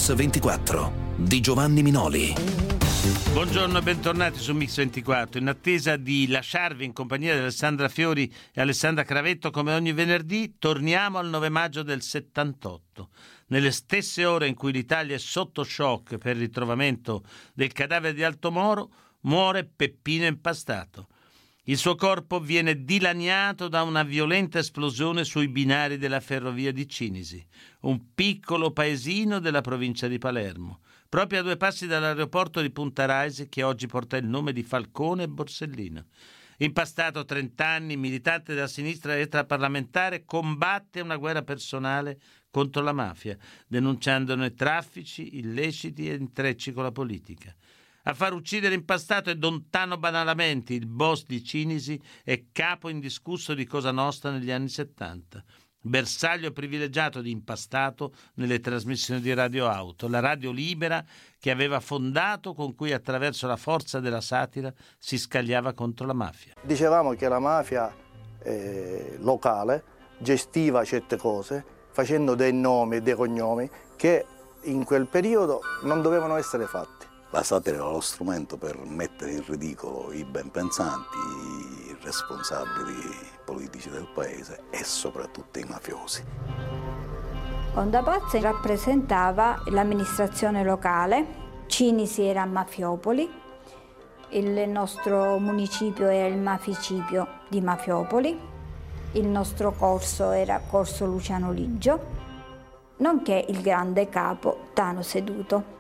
Mix 24 di Giovanni Minoli. Buongiorno e bentornati su Mix 24. In attesa di lasciarvi in compagnia di Alessandra Fiori e Alessandra Cravetto come ogni venerdì, torniamo al 9 maggio del 78. Nelle stesse ore in cui l'Italia è sotto shock per il ritrovamento del cadavere di Alto Moro, muore Peppino Impastato. Il suo corpo viene dilaniato da una violenta esplosione sui binari della ferrovia di Cinisi, un piccolo paesino della provincia di Palermo, proprio a 2 passi dall'aeroporto di Punta Raisi, che oggi porta il nome di Falcone e Borsellino. Impastato, 30 anni, militante della sinistra extraparlamentare, combatte una guerra personale contro la mafia, denunciandone traffici, illeciti e intrecci con la politica. A far uccidere Impastato è Don Tano Badalamenti, il boss di Cinisi e capo indiscusso di Cosa Nostra negli anni 70. Bersaglio privilegiato di Impastato nelle trasmissioni di Radio Auto, la radio libera che aveva fondato, con cui attraverso la forza della satira si scagliava contro la mafia. Dicevamo che la mafia locale gestiva certe cose facendo dei nomi e dei cognomi che in quel periodo non dovevano essere fatti. La satira era lo strumento per mettere in ridicolo i ben pensanti, i responsabili politici del paese e soprattutto i mafiosi. Onda Pazza rappresentava l'amministrazione locale, Cinisi era Mafiopoli, il nostro municipio era il maficipio di Mafiopoli, il nostro corso era Corso Luciano Liggio, nonché il grande capo Tano Seduto.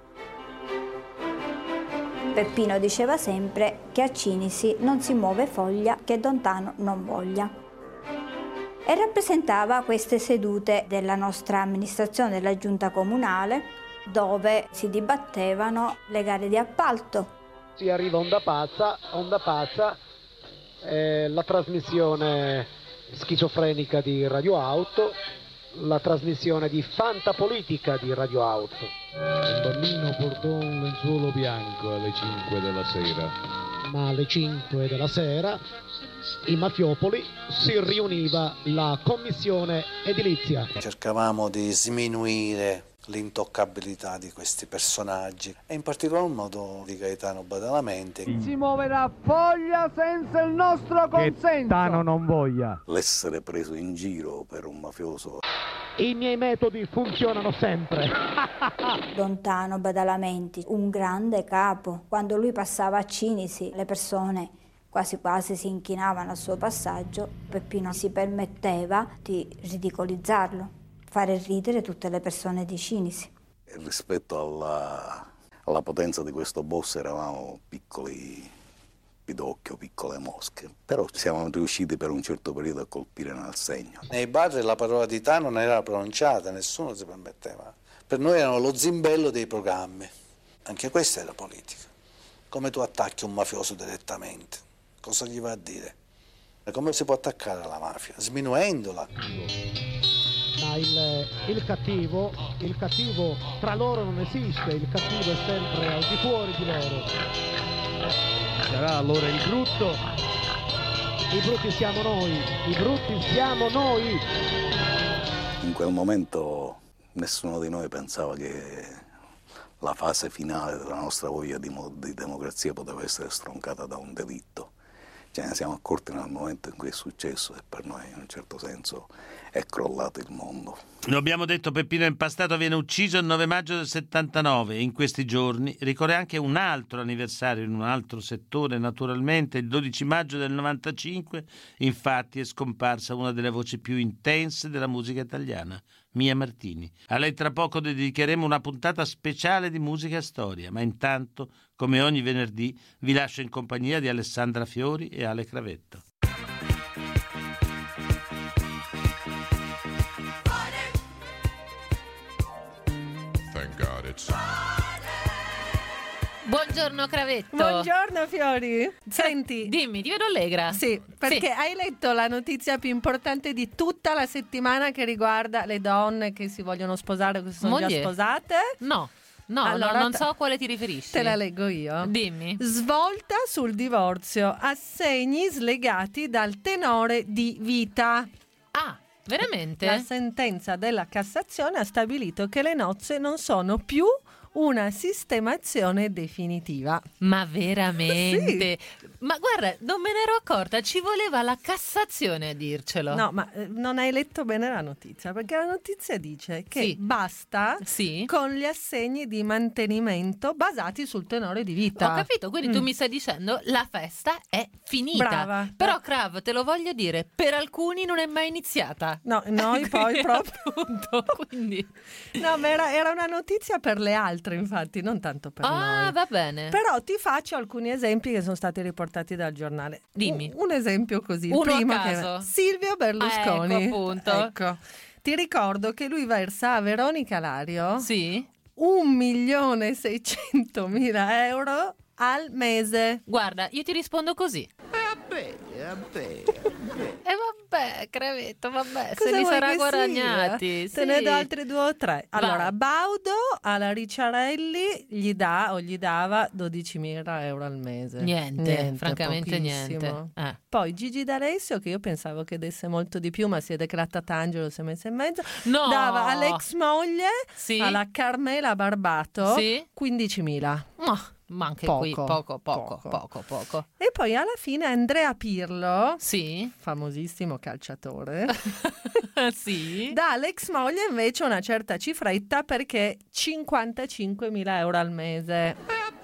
Peppino diceva sempre che a Cinisi non si muove foglia che Don Tano non voglia. E rappresentava queste sedute della nostra amministrazione, della giunta comunale, dove si dibattevano le gare di appalto. Si arriva Onda Pazza, la trasmissione schizofrenica di Radio Auto, la trasmissione di fantapolitica di Radio Auto. Un bambino portò un lenzuolo bianco alle 5 della sera. Ma alle 5 della sera in Mafiopoli si riuniva la commissione edilizia. Cercavamo di sminuire l'intoccabilità di questi personaggi e in particolar modo di Gaetano Badalamenti. Si muoverà foglia senza il nostro consenso. Che Tano non voglia. L'essere preso in giro per un mafioso. I miei metodi funzionano sempre. Don Tano Badalamenti, un grande capo. Quando lui passava a Cinisi, le persone quasi quasi si inchinavano al suo passaggio. Peppino si permetteva di ridicolizzarlo, fare ridere tutte le persone di Cinisi. Rispetto alla potenza di questo boss eravamo piccoli pidocchio, piccole mosche, però siamo riusciti per un certo periodo a colpire nel segno. Nei bar la parola di Tano non era pronunciata, nessuno si permetteva. Per noi erano lo zimbello dei programmi. Anche questa è la politica. Come tu attacchi un mafioso direttamente? Cosa gli va a dire? E come si può attaccare alla mafia? Sminuendola. Ma il cattivo tra loro non esiste, il cattivo è sempre al di fuori di loro. Sarà allora il brutto? I brutti siamo noi, i brutti siamo noi. In quel momento nessuno di noi pensava che la fase finale della nostra voglia di democrazia poteva essere stroncata da un delitto. Ce ne siamo accorti nel momento in cui è successo e per noi in un certo senso è crollato il mondo. Lo abbiamo detto, Peppino Impastato viene ucciso il 9 maggio del 79 e in questi giorni ricorre anche un altro anniversario in un altro settore, naturalmente. Il 12 maggio del 95 infatti è scomparsa una delle voci più intense della musica italiana, Mia Martini. A lei tra poco dedicheremo una puntata speciale di musica e storia, ma intanto, come ogni venerdì, vi lascio in compagnia di Alessandra Fiori e Ale Cravetto. Buongiorno Cravetto. Buongiorno Fiori. Senti, dimmi, ti vedo allegra. Sì, perché sì. Hai letto la notizia più importante di tutta la settimana che riguarda le donne che si vogliono sposare, che sono già sposate? No. Allora, non so a quale ti riferisci. Te la leggo io. Dimmi. Svolta sul divorzio, assegni slegati dal tenore di vita. Ah, Veramente? La sentenza della Cassazione ha stabilito che le nozze non sono più una sistemazione definitiva. Ma veramente? Sì. Ma guarda, non me ne ero accorta, ci voleva la Cassazione a dircelo. No, ma non hai letto bene la notizia, perché la notizia dice che Sì. basta Sì. con gli assegni di mantenimento basati sul tenore di vita. Ho capito, quindi tu mi stai dicendo la festa è finita. Brava. Però Krav, te lo voglio dire, per alcuni non è mai iniziata. No, noi poi proprio... Appunto, quindi... No, ma era una notizia per le altre, infatti, non tanto per noi. Va bene. Però ti faccio alcuni esempi che sono stati riportati dal giornale. Dimmi. Un esempio così. Il Uno a primo caso. Silvio Berlusconi. Ecco, appunto. Ecco. Ti ricordo che lui versa a Veronica Lario Sì? 1.600.000 euro al mese. Guarda, io ti rispondo così. E vabbè, Cravetto, vabbè, Cosa se li vuoi sarà che guadagnati. sia? Te ne do altri 2 o 3. Allora, Vai. Baudo alla Ricciarelli gli dà o gli dava 12.000 euro al mese. Niente, francamente pochissimo. niente. Poi Gigi D'Alessio, che io pensavo che desse molto di più, ma si è declarata Angelo, si è messa in mezzo, No! dava all'ex moglie, Sì? alla Carmela Barbato, Sì? 15.000. Ma anche Poco, qui poco. E poi alla fine Andrea Pirlo, Sì? famosissimo calciatore, Sì? dà all'ex moglie invece una certa cifretta, perché 55.000 euro al mese.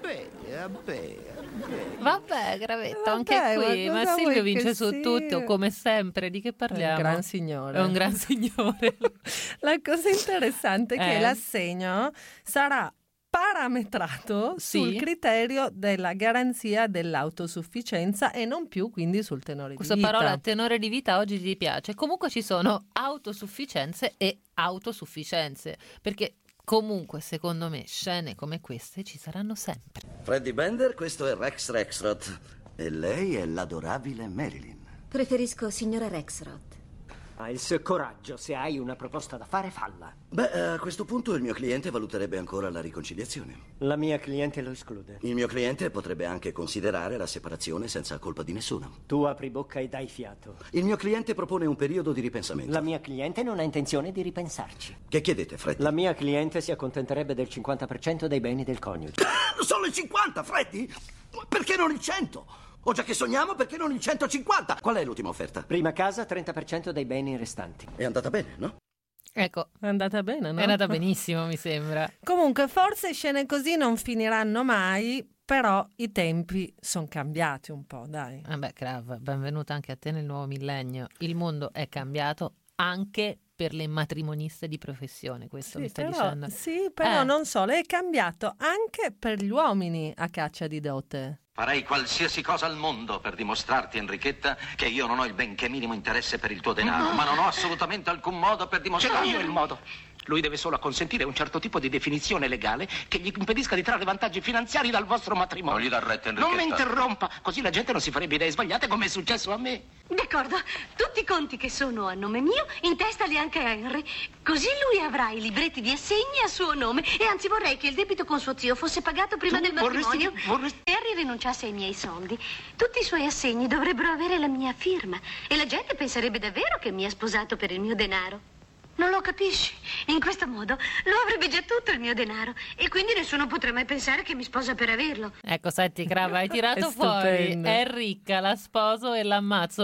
Vabbè, Gravetto, Vabbè, anche qui. ma Ma cosa Silvio vuoi vince che su sia? tutto, come sempre. Di che È parliamo? un gran signore. È un gran signore. La cosa interessante è che Eh? l'assegno sarà parametrato Sì. sul criterio della garanzia dell'autosufficienza e non più quindi sul tenore Questa di vita. parola tenore di vita oggi ti piace. Comunque ci sono autosufficienze e autosufficienze, perché comunque secondo me scene come queste ci saranno sempre. Freddy Bender, questo è Rex Rexroth. E lei è l'adorabile Marilyn. Preferisco signora Rexroth. Ha il suo coraggio, se hai una proposta da fare, falla. Beh, a questo punto il mio cliente valuterebbe ancora la riconciliazione. La mia cliente lo esclude. Il mio cliente potrebbe anche considerare la separazione senza colpa di nessuno. Tu apri bocca e dai fiato. Il mio cliente propone un periodo di ripensamento. La mia cliente non ha intenzione di ripensarci. Che chiedete, Freddy? La mia cliente si accontenterebbe del 50% dei beni del coniuge. Solo il 50, Freddy? Perché non il 100? O già che sogniamo, perché non il 150? Qual è l'ultima offerta? Prima casa, 30% dei beni restanti. È andata bene, no? Ecco, È andata bene, no? è andata benissimo, mi sembra. Comunque forse scene così non finiranno mai, però i tempi sono cambiati un po', dai. Vabbè, Krav, benvenuta anche a te nel nuovo millennio. Il mondo è cambiato anche per le matrimoniste di professione, questo mi stai dicendo? Sì, però non so, lei è cambiato anche per gli uomini a caccia di dote. Farei qualsiasi cosa al mondo per dimostrarti, Enrichetta, che io non ho il benché minimo interesse per il tuo denaro, ma non ho assolutamente alcun modo per dimostrarlo. Ce l'ho io il modo. Lui deve solo acconsentire un certo tipo di definizione legale che gli impedisca di trarre vantaggi finanziari dal vostro matrimonio. Non gli dar retta, Enrichetta. Non mi interrompa, così la gente non si farebbe idee sbagliate come è successo a me. D'accordo, tutti i conti che sono a nome mio, intestali anche a Henry. Così lui avrà i libretti di assegni a suo nome. E anzi vorrei che il debito con suo zio fosse pagato prima del matrimonio. Se Henry rinunciasse ai miei soldi, tutti i suoi assegni dovrebbero avere la mia firma. E la gente penserebbe davvero che mi ha sposato per il mio denaro. Non lo capisci? In questo modo lo avrebbe già tutto il mio denaro. E quindi nessuno potrà mai pensare che mi sposa per averlo. Ecco, senti, Krav, hai tirato È fuori. stupendo. È ricca, la sposo e l'ammazzo,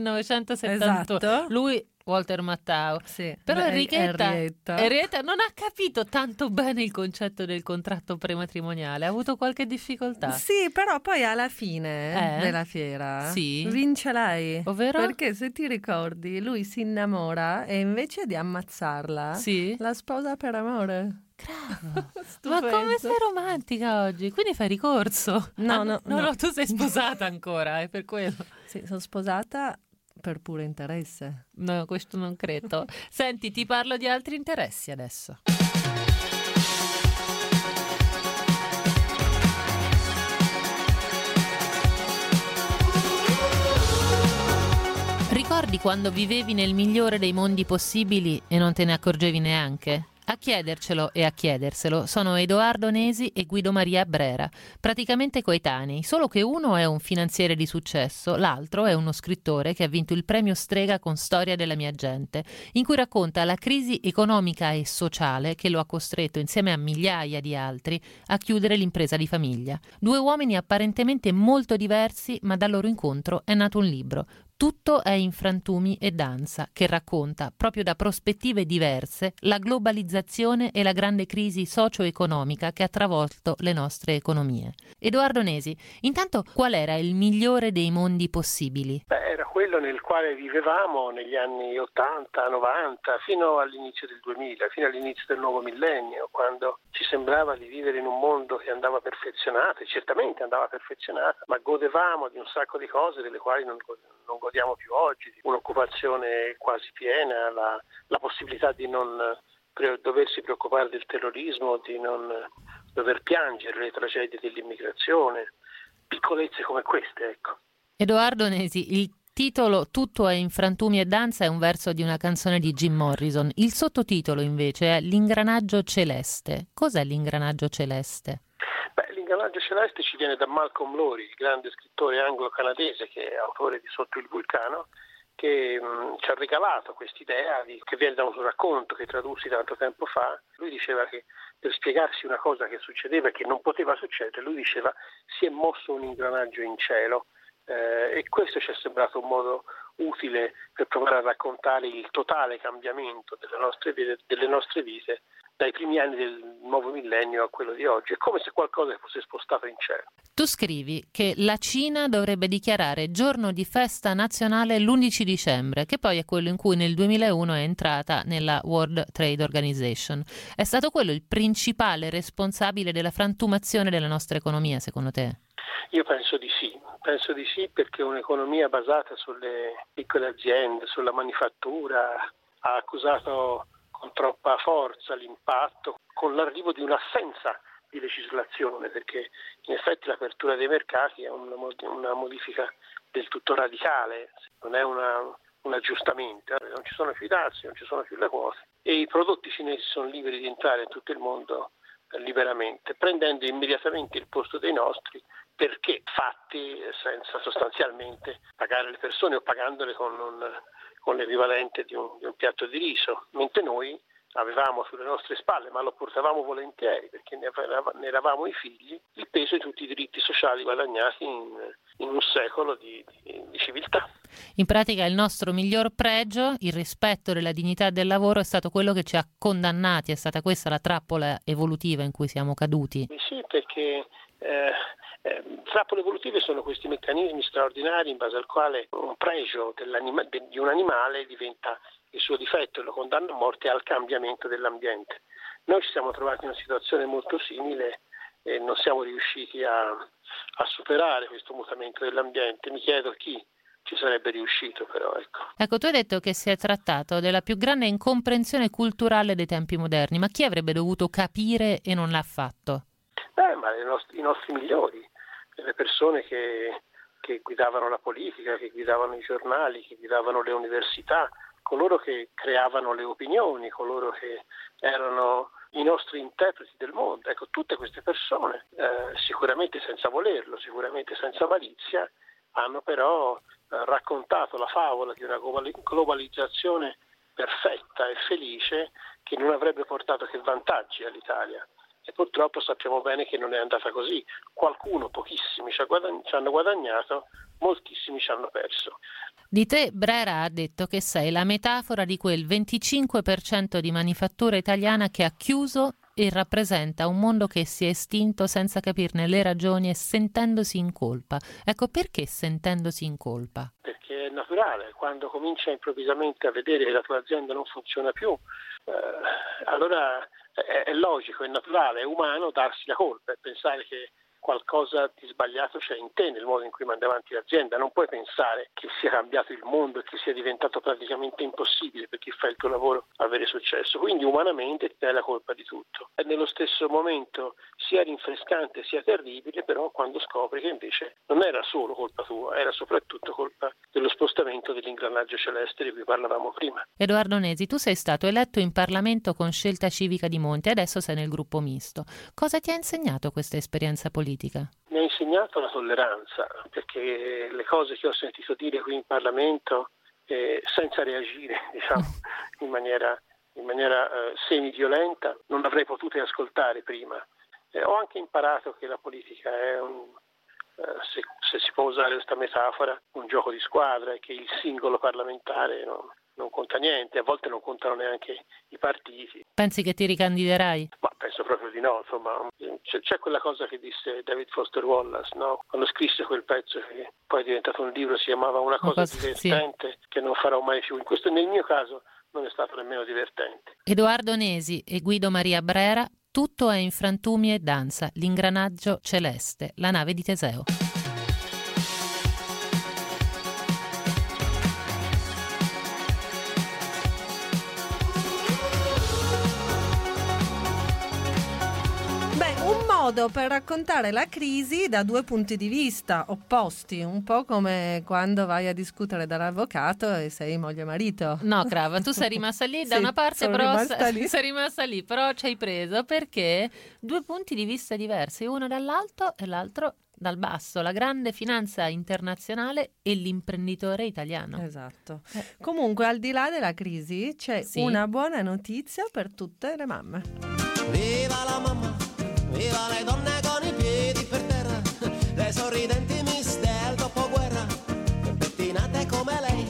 1971. Esatto. Lui, Walter Matthau. Sì. Però Beh, Enrichetta Henrietta. non ha capito tanto bene il concetto del contratto prematrimoniale. Ha avuto qualche difficoltà. Sì, però poi alla fine della fiera Sì. vince lei. Ovvero? Perché se ti ricordi, lui si innamora e invece di ammazzarla, Sì. la sposa per amore. Ma come sei romantica oggi? Quindi fai ricorso? No, tu sei sposata ancora, è per quello. Sì, sono sposata per puro interesse. No, questo non credo. Senti, ti parlo di altri interessi adesso. Ricordi quando vivevi nel migliore dei mondi possibili e non te ne accorgevi neanche? A chiedercelo e a chiederselo sono Edoardo Nesi e Guido Maria Brera, praticamente coetanei, solo che uno è un finanziere di successo, l'altro è uno scrittore che ha vinto il premio Strega con Storia della mia gente, in cui racconta la crisi economica e sociale che lo ha costretto, insieme a migliaia di altri, a chiudere l'impresa di famiglia. Due uomini apparentemente molto diversi, ma dal loro incontro è nato un libro. Tutto è in frantumi e danza, che racconta, proprio da prospettive diverse, la globalizzazione e la grande crisi socio-economica che ha travolto le nostre economie. Edoardo Nesi, intanto qual era il migliore dei mondi possibili? Era quello nel quale vivevamo negli anni 80, 90, fino all'inizio del 2000, fino all'inizio del nuovo millennio, quando ci sembrava di vivere in un mondo che andava perfezionato, e certamente andava perfezionato, ma godevamo di un sacco di cose delle quali non godiamo più oggi, un'occupazione quasi piena, la possibilità di non doversi preoccupare del terrorismo, di non dover piangere le tragedie dell'immigrazione, piccolezze come queste, ecco. Edoardo Nesi, il titolo Tutto è in frantumi e danza è un verso di una canzone di Jim Morrison. Il sottotitolo invece è L'ingranaggio celeste. Cos'è l'ingranaggio celeste? L'ingranaggio celeste ci viene da Malcolm Lowry, il grande scrittore anglo-canadese che è autore di Sotto il vulcano, che ci ha regalato quest'idea che viene da un suo racconto che tradussi tanto tempo fa. Lui diceva che per spiegarsi una cosa che succedeva e che non poteva succedere, lui diceva si è mosso un ingranaggio in cielo, e questo ci è sembrato un modo utile per provare a raccontare il totale cambiamento delle nostre vite dai primi anni del nuovo millennio a quello di oggi. È come se qualcosa fosse spostato in cielo. Tu scrivi che la Cina dovrebbe dichiarare giorno di festa nazionale l'11 dicembre, che poi è quello in cui nel 2001 è entrata nella World Trade Organization. È stato quello il principale responsabile della frantumazione della nostra economia, secondo te? Io penso di sì perché un'economia basata sulle piccole aziende, sulla manifattura, ha accusato con troppa forza l'impatto, con l'arrivo di un'assenza di legislazione, perché in effetti l'apertura dei mercati è una modifica del tutto radicale, non è un aggiustamento, non ci sono più i dazi, non ci sono più le quote e i prodotti cinesi sono liberi di entrare in tutto il mondo liberamente, prendendo immediatamente il posto dei nostri perché fatti senza sostanzialmente pagare le persone o pagandole con l'equivalente di un piatto di riso, mentre noi avevamo sulle nostre spalle, ma lo portavamo volentieri perché ne eravamo i figli, il peso di tutti i diritti sociali guadagnati in un secolo di civiltà. In pratica il nostro miglior pregio, il rispetto della dignità del lavoro, è stato quello che ci ha condannati, è stata questa la trappola evolutiva in cui siamo caduti? Sì, perché trappole evolutive sono questi meccanismi straordinari in base al quale un pregio di un animale diventa il suo difetto e lo condanna a morte al cambiamento dell'ambiente. Noi ci siamo trovati in una situazione molto simile e non siamo riusciti a superare questo mutamento dell'ambiente. Mi chiedo chi ci sarebbe riuscito, però Ecco, tu hai detto che si è trattato della più grande incomprensione culturale dei tempi moderni, ma chi avrebbe dovuto capire e non l'ha fatto? Ma i nostri migliori, le persone che guidavano la politica, che guidavano i giornali, che guidavano le università, coloro che creavano le opinioni, coloro che erano i nostri interpreti del mondo. Ecco, tutte queste persone, sicuramente senza volerlo, sicuramente senza malizia, hanno però raccontato la favola di una globalizzazione perfetta e felice che non avrebbe portato che vantaggi all'Italia. E purtroppo sappiamo bene che non è andata così. Qualcuno, pochissimi, ci hanno guadagnato, moltissimi ci hanno perso. Di te Brera ha detto che sei la metafora di quel 25% di manifattura italiana che ha chiuso e rappresenta un mondo che si è estinto senza capirne le ragioni e sentendosi in colpa. Ecco, perché sentendosi in colpa? Perché è naturale, quando comincia improvvisamente a vedere che la tua azienda non funziona più, allora è logico, è naturale, è umano darsi la colpa e pensare che qualcosa di sbagliato c'è in te nel modo in cui mandi avanti l'azienda. Non puoi pensare che sia cambiato il mondo e che sia diventato praticamente impossibile per chi fa il tuo lavoro avere successo. Quindi umanamente ti dai la colpa di tutto. E nello stesso momento sia rinfrescante sia terribile, però quando scopri che invece non era solo colpa tua, era soprattutto colpa dello spostamento dell'ingranaggio celeste di cui parlavamo prima. Edoardo Nesi, tu sei stato eletto in Parlamento con Scelta Civica di Monti, adesso sei nel gruppo misto. Cosa ti ha insegnato questa esperienza politica? Mi ha insegnato la tolleranza, perché le cose che ho sentito dire qui in Parlamento senza reagire, diciamo, in maniera semi-violenta, non avrei potuto ascoltare prima. Ho anche imparato che la politica è se si può usare questa metafora, un gioco di squadra, e che il singolo parlamentare non conta niente, a volte non contano neanche i partiti. Pensi che ti ricandiderai? Ma penso proprio di no, insomma. C'è quella cosa che disse David Foster Wallace, no? Quando scrisse quel pezzo che poi è diventato un libro, si chiamava Una cosa divertente, sì, che non farò mai più. Nel mio caso non è stato nemmeno divertente. Edoardo Nesi e Guido Maria Brera, tutto è in frantumi e danza, l'ingranaggio celeste, la nave di Teseo. Per raccontare la crisi da due punti di vista opposti, un po' come quando vai a discutere dall'avvocato e sei moglie e marito. No, Crava, tu sei rimasta lì da una parte, però sei rimasta lì, però ci hai preso perché due punti di vista diversi, uno dall'alto e l'altro dal basso, la grande finanza internazionale e l'imprenditore italiano. Esatto. Comunque, al di là della crisi, c'è una buona notizia per tutte le mamme. Viva la mamma! Viva le donne con i piedi per terra, le sorridenti miss del dopoguerra, pettinate come lei.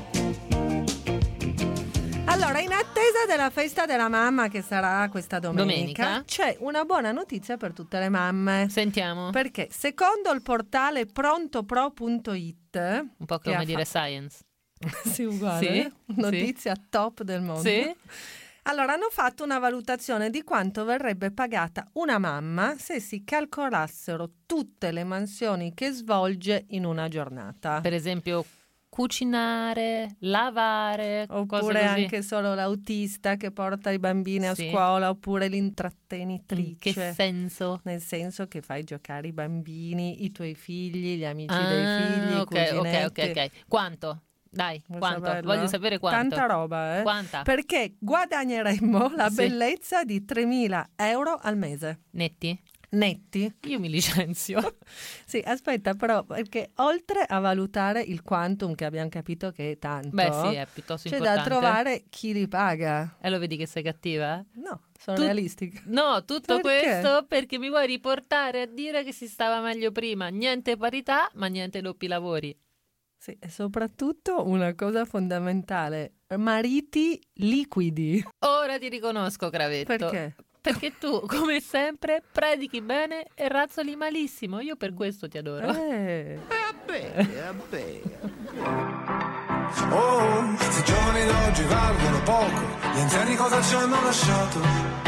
Allora, in attesa della festa della mamma che sarà questa domenica, c'è una buona notizia per tutte le mamme. Sentiamo. Perché secondo il portale prontopro.it, un po' come dire Science. Sì, uguale. Sì, notizia top del mondo. Sì. Allora, hanno fatto una valutazione di quanto verrebbe pagata una mamma se si calcolassero tutte le mansioni che svolge in una giornata. Per esempio, cucinare, lavare, oppure anche solo l'autista che porta i bambini a scuola, oppure l'intrattenitrice. In che senso? Nel senso che fai giocare i bambini, i tuoi figli, gli amici dei figli, i cuginetti. Ok. Quanto? Dai, quanto? Voglio sapere quanto. Tanta roba, Quanta? Perché guadagneremmo la bellezza di 3.000 euro al mese. Netti? Io mi licenzio. Sì, aspetta, però, perché oltre a valutare il quantum, che abbiamo capito che è tanto, beh sì, è piuttosto c'è importante, da trovare chi li paga. E lo vedi che sei cattiva? No, sono realistica. No, tutto questo perché mi vuoi riportare a dire che si stava meglio prima. Niente parità, ma niente doppi lavori. Sì, e soprattutto una cosa fondamentale, mariti liquidi. Ora ti riconosco, Cravetto. Perché? Perché tu, come sempre, predichi bene e razzoli malissimo. Io per questo ti adoro. E a bene. Oh, se i giovani d'oggi valgono poco, gli anziani cosa ci hanno lasciato?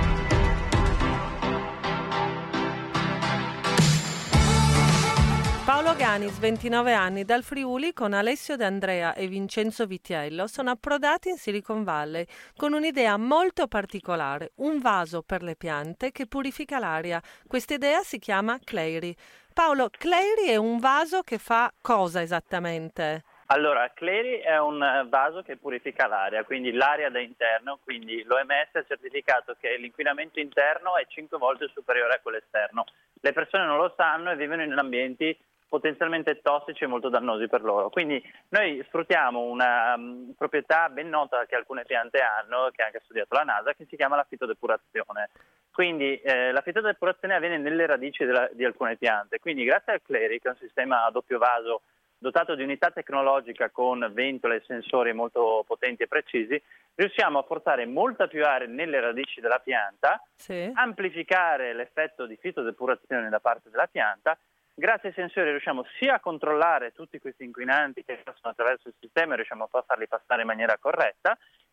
Paolo Ganis, 29 anni, dal Friuli, con Alessio De Andrea e Vincenzo Vitiello, sono approdati in Silicon Valley con un'idea molto particolare, un vaso per le piante che purifica l'aria. Questa idea si chiama Clary. Paolo, Clary è un vaso che fa cosa esattamente? Allora, Clary è un vaso che purifica l'aria, quindi l'aria da interno, quindi l'OMS ha certificato che l'inquinamento interno è 5 volte superiore a quello esterno. Le persone non lo sanno e vivono in ambienti potenzialmente tossici e molto dannosi per loro. Quindi noi sfruttiamo una proprietà ben nota che alcune piante hanno, che ha anche studiato la NASA, che si chiama la fitodepurazione. Quindi la fitodepurazione avviene nelle radici di alcune piante. Quindi grazie al Clary, che è un sistema a doppio vaso dotato di unità tecnologica con ventole e sensori molto potenti e precisi, riusciamo a portare molta più aria nelle radici della pianta, amplificare l'effetto di fitodepurazione da parte della pianta. Grazie ai sensori riusciamo sia a controllare tutti questi inquinanti che passano attraverso il sistema e riusciamo a farli passare in maniera corretta,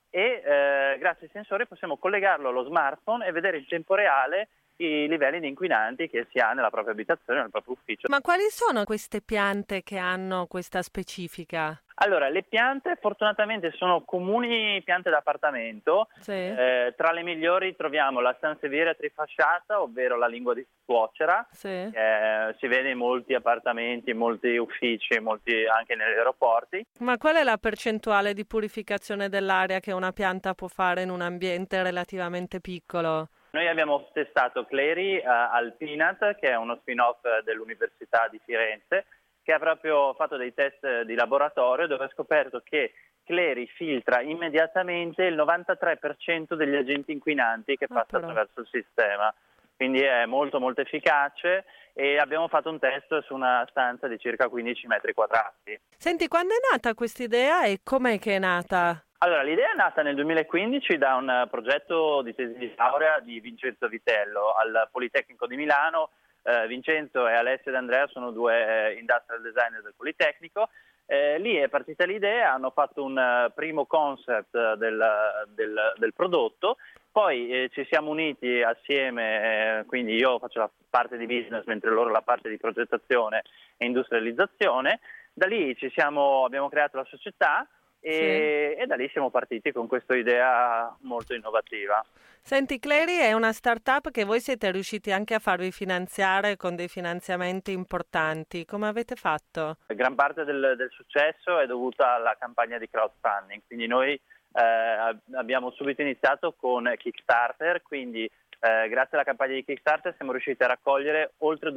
e grazie ai sensori possiamo collegarlo allo smartphone e vedere in tempo reale i livelli di inquinanti che si ha nella propria abitazione, nel proprio ufficio. Ma quali sono queste piante che hanno questa specifica? Allora, le piante fortunatamente sono comuni piante d'appartamento. Sì. Tra le migliori troviamo la Sansevieria trifasciata, ovvero la lingua di suocera. Sì. Si vede in molti appartamenti, in molti uffici, anche negli aeroporti. Ma qual è la percentuale di purificazione dell'aria che una pianta può fare in un ambiente relativamente piccolo? Noi abbiamo testato Cleri al Peanut, che è uno spin-off dell'Università di Firenze, che ha proprio fatto dei test di laboratorio dove ha scoperto che Cleri filtra immediatamente il 93% degli agenti inquinanti che passa attraverso il sistema. Quindi è molto molto efficace e abbiamo fatto un test su una stanza di circa 15 metri quadrati. Senti, quando è nata questa idea e com'è che è nata? Allora, l'idea è nata nel 2015 da un progetto di tesi di laurea di Vincenzo Vitello al Politecnico di Milano. Vincenzo e Alessio D'Andrea sono due industrial designer del Politecnico. Lì è partita l'idea, hanno fatto un primo concept del prodotto, poi ci siamo uniti assieme, quindi io faccio la parte di business mentre loro la parte di progettazione e industrializzazione. Da lì abbiamo creato la società. E da lì siamo partiti con questa idea molto innovativa. Senti, Cleri è una startup che voi siete riusciti anche a farvi finanziare con dei finanziamenti importanti. Come avete fatto? Gran parte del successo è dovuta alla campagna di crowdfunding, quindi noi abbiamo subito iniziato con Kickstarter, quindi grazie alla campagna di Kickstarter siamo riusciti a raccogliere oltre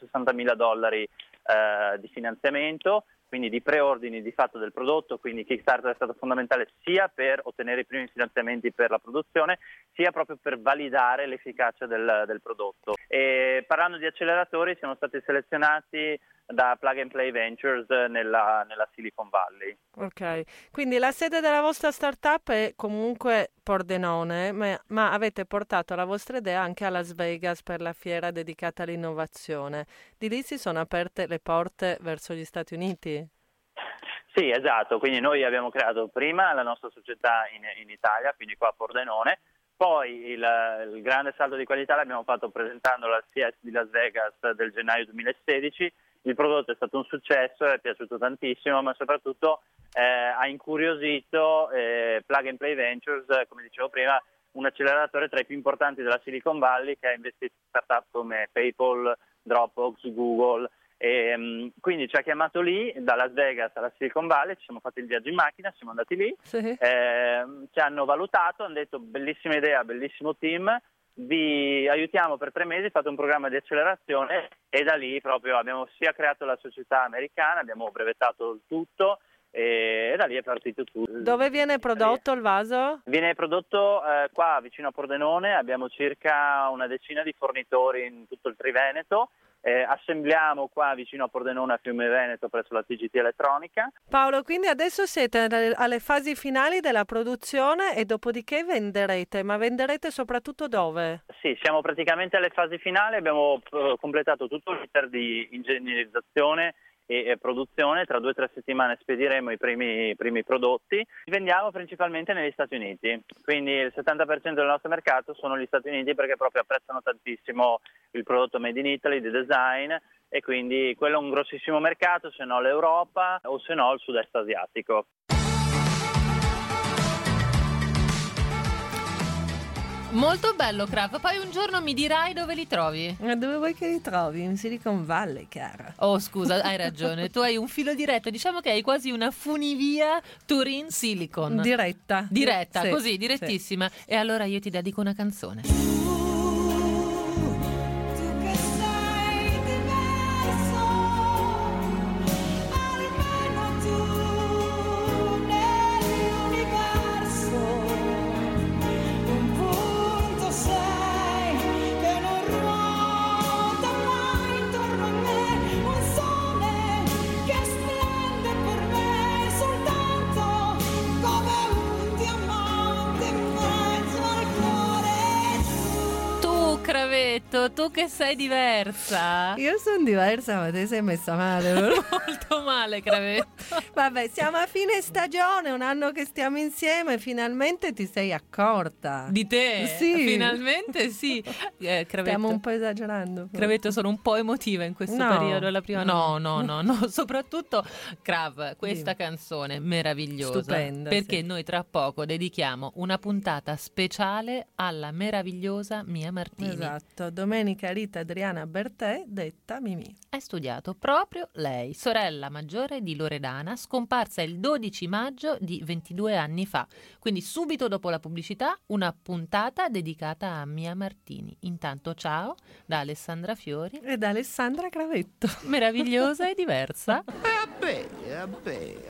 $260.000 di finanziamento, quindi di preordini di fatto del prodotto, quindi Kickstarter è stato fondamentale sia per ottenere i primi finanziamenti per la produzione, sia proprio per validare l'efficacia del prodotto. E parlando di acceleratori, siamo stati selezionati da Plug and Play Ventures nella Silicon Valley. Ok, quindi la sede della vostra startup è comunque Pordenone, ma avete portato la vostra idea anche a Las Vegas per la fiera dedicata all'innovazione. Di lì si sono aperte le porte verso gli Stati Uniti? Sì, esatto, quindi noi abbiamo creato prima la nostra società in Italia, quindi qua a Pordenone, poi il grande salto di qualità l'abbiamo fatto presentandolo al CES di Las Vegas del gennaio 2016. Il prodotto è stato un successo, è piaciuto tantissimo, ma soprattutto ha incuriosito Plug and Play Ventures, come dicevo prima, un acceleratore tra i più importanti della Silicon Valley che ha investito in startup come PayPal, Dropbox, Google. Quindi ci ha chiamato lì da Las Vegas alla Silicon Valley, ci siamo fatti il viaggio in macchina, siamo andati lì, sì. Ci hanno valutato, hanno detto bellissima idea, bellissimo team, vi aiutiamo per 3 mesi, fate un programma di accelerazione e da lì proprio abbiamo sia creato la società americana, abbiamo brevettato il tutto e da lì è partito tutto. Dove viene prodotto il vaso? Viene prodotto qua vicino a Pordenone, abbiamo circa una decina di fornitori in tutto il Triveneto. Assembliamo qua vicino a Pordenone a Fiume Veneto presso la TGT Elettronica. Paolo, quindi adesso siete alle fasi finali della produzione e dopodiché venderete, ma venderete soprattutto dove? Sì, siamo praticamente alle fasi finali, abbiamo completato tutto l'iter di ingegnerizzazione e produzione, tra 2 o 3 settimane spediremo i primi prodotti. Vendiamo principalmente negli Stati Uniti, quindi il 70% del nostro mercato sono gli Stati Uniti perché proprio apprezzano tantissimo il prodotto made in Italy di design e quindi quello è un grossissimo mercato, se no l'Europa o se no il sud-est asiatico. Molto bello, Krav. Poi un giorno mi dirai dove li trovi. Dove vuoi che li trovi? In Silicon Valley, cara. Oh, scusa, hai ragione. Tu hai un filo diretto. Diciamo che hai quasi una funivia Turin Silicon. Diretta, sì, così, direttissima. Sì. E allora io ti dedico una canzone. Cravetto, tu che sei diversa. Io sono diversa, ma te sei messa male. Molto male, Cravetto. Vabbè, siamo a fine stagione, un anno che stiamo insieme, finalmente ti sei accorta. Di te? Sì. Finalmente sì. Cravetto. Stiamo un po' esagerando. Cravetto, sono un po' emotiva in questo periodo. La prima... No. Soprattutto, Crav, questa canzone meravigliosa. Stupenda. Perché noi tra poco dedichiamo una puntata speciale alla meravigliosa Mia Martini. Esatto, domenica Rita Adriana Bertè, detta Mimì. Hai studiato proprio lei, sorella maggiore di Loredana, scomparsa il 12 maggio di 22 anni fa. Quindi subito dopo la pubblicità una puntata dedicata a Mia Martini. Intanto ciao da Alessandra Fiori e da Alessandra Cravetto. Meravigliosa e diversa. Vabbè.